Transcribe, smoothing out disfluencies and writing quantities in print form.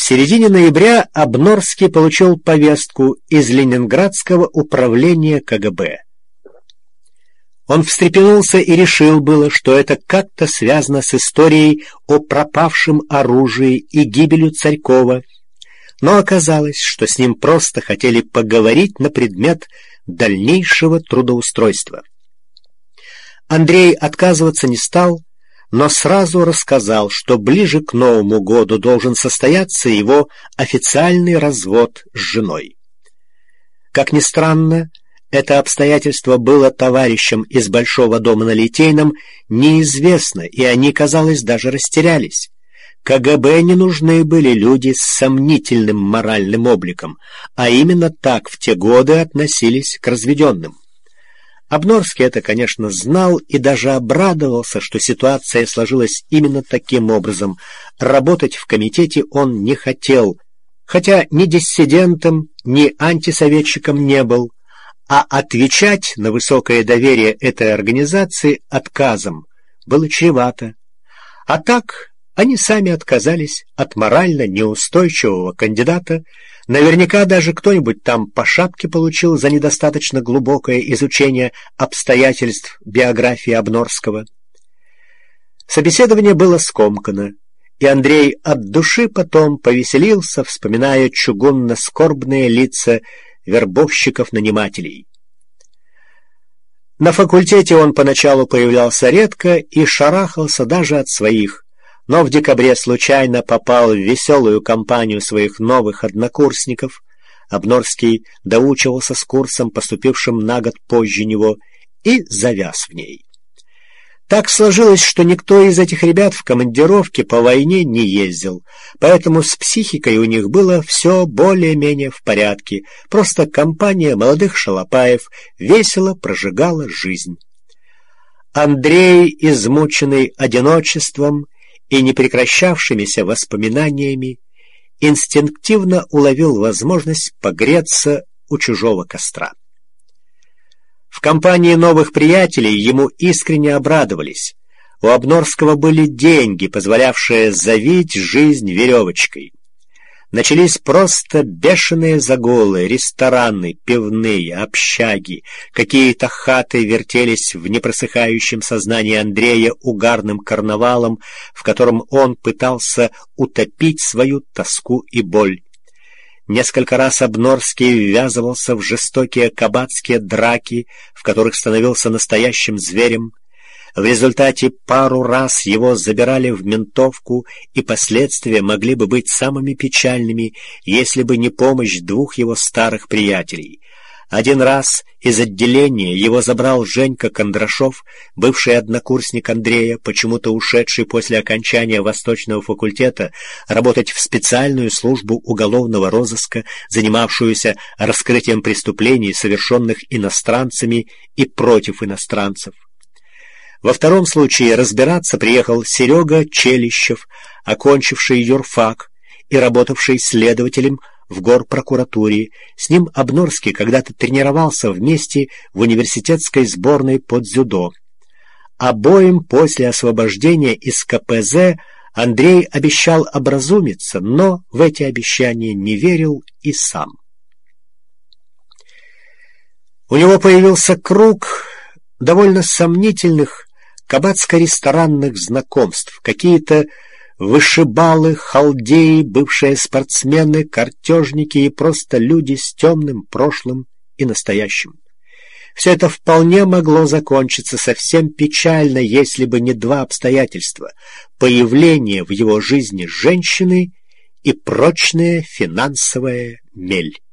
середине ноября Обнорский получил повестку из Ленинградского управления КГБ. Он встрепенулся и решил было, что это как-то связано с историей о пропавшем оружии и гибелью Царькова, но оказалось, что с ним просто хотели поговорить на предмет дальнейшего трудоустройства. Андрей отказываться не стал, но сразу рассказал, что ближе к Новому году должен состояться его официальный развод с женой. Как ни странно, это обстоятельство было товарищам из Большого дома на Литейном неизвестно, и они, казалось, даже растерялись. КГБ не нужны были люди с сомнительным моральным обликом, а именно так в те годы относились к разведенным. Обнорский это, конечно, знал и даже обрадовался, что ситуация сложилась именно таким образом. Работать в комитете он не хотел, хотя ни диссидентом, ни антисоветчиком не был, а отвечать на высокое доверие этой организации отказом было чревато. А так они сами отказались от морально неустойчивого кандидата. Наверняка даже кто-нибудь там по шапке получил за недостаточно глубокое изучение обстоятельств биографии Обнорского. Собеседование было скомкано, и Андрей от души потом повеселился, вспоминая чугунно-скорбные лица вербовщиков-нанимателей. На факультете он поначалу появлялся редко и шарахался даже от своих, но в декабре случайно попал в веселую компанию своих новых однокурсников. Обнорский доучивался с курсом, поступившим на год позже него, и завяз в ней. Так сложилось, что никто из этих ребят в командировке по войне не ездил, поэтому с психикой у них было все более-менее в порядке, просто компания молодых шалопаев весело прожигала жизнь. Андрей, измученный одиночеством и непрекращавшимися воспоминаниями, инстинктивно уловил возможность погреться у чужого костра. В компании новых приятелей ему искренне обрадовались. У Обнорского были деньги, позволявшие завить жизнь веревочкой. Начались просто бешеные загулы, рестораны, пивные, общаги. Какие-то хаты вертелись в непросыхающем сознании Андрея угарным карнавалом, в котором он пытался утопить свою тоску и боль. Несколько раз Обнорский ввязывался в жестокие кабацкие драки, в которых становился настоящим зверем. В результате пару раз его забирали в ментовку, и последствия могли бы быть самыми печальными, если бы не помощь двух его старых приятелей. Один раз из отделения его забрал Женька Кондрашов, бывший однокурсник Андрея, почему-то ушедший после окончания Восточного факультета работать в специальную службу уголовного розыска, занимавшуюся раскрытием преступлений, совершенных иностранцами и против иностранцев. Во втором случае разбираться приехал Серега Челищев, окончивший юрфак и работавший следователем в горпрокуратуре. С ним Обнорский когда-то тренировался вместе в университетской сборной по дзюдо. Обоим после освобождения из КПЗ Андрей обещал образумиться, но в эти обещания не верил и сам. У него появился круг довольно сомнительных кабацко-ресторанных знакомств, какие-то вышибалы, халдеи, бывшие спортсмены, картежники и просто люди с темным прошлым и настоящим. Все это вполне могло закончиться совсем печально, если бы не два обстоятельства: появление в его жизни женщины и прочная финансовая мель.